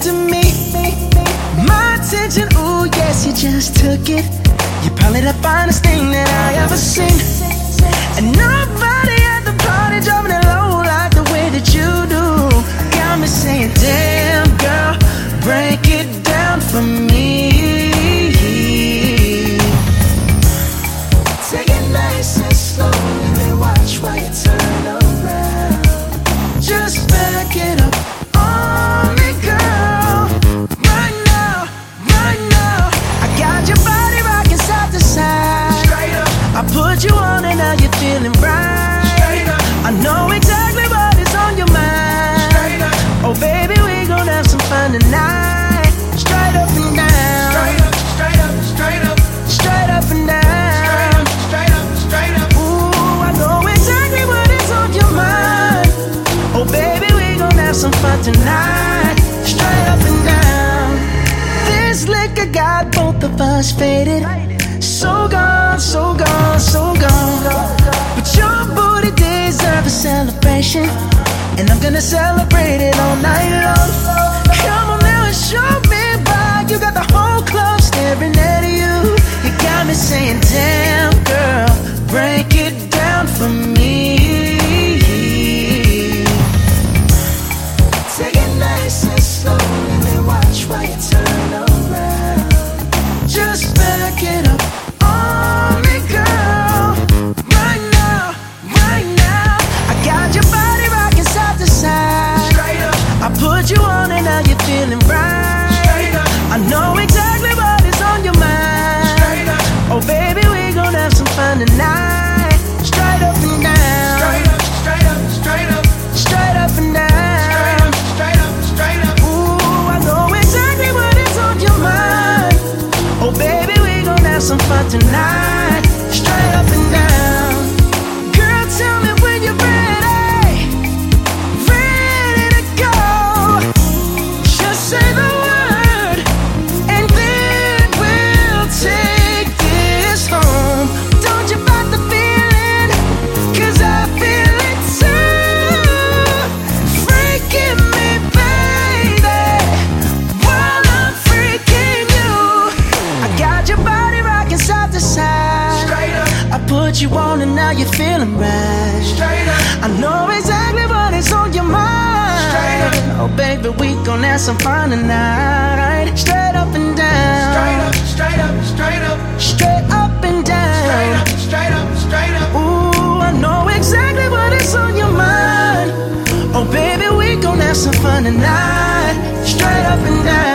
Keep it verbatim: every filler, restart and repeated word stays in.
to me. My attention, ooh, yes, you just took it. You're probably the finest thing that I ever seen. And nobody at the party dropping it low like the way that you do. Got me saying, damn, girl, break it down for me. Take it nice and slow and then watch while you turn around. Just back it up on me, girl. Right now, right now, I got your body rocking side to side. Straight up, I put you on and now you're feeling right. Straight up, I know exactly what is on your mind. Straight up, oh baby, we gon' have some fun tonight. Straight up and down. Straight up, straight up, straight up, straight up and down. Some fun tonight, straight up and down. This liquor got both of us faded. So gone, so gone, so gone. But your booty deserves a celebration, and I'm gonna celebrate it all night long. Come on now and show me why you got the whole club staring at you. You got me saying, damn girl, break it down for me. Nice and slow and then watch while you turn around. Just back it up on me, girl. Right now, right now, I got your body rocking side to side. Straight up, I put you on and now you're feeling right. Straight up, I know exactly what is on your mind. Straight up, oh baby, we gon' have some fun tonight. Straight up and down. Straight up, straight up, straight up, straight up and down. Oh baby, we gon' have some fun tonight. Straight up and down. Girl, tell me when you're ready. Ready to go. Just say the word and then we'll take this home. Don't you fight the feeling, cause I feel it too. Freaking me, baby, while I'm freaking you. I got your body rocking side to side. Straight up, I put you on and now you're feeling right. Straight up, I know exactly what is on your mind. Straight up, oh baby, we gon' have some fun tonight. Straight up and down. Straight up, straight up, straight up, straight up and down. Straight up, straight up, straight up. Ooh, I know exactly what is on your mind. Oh baby, we gon' have some fun tonight. Straight up and down.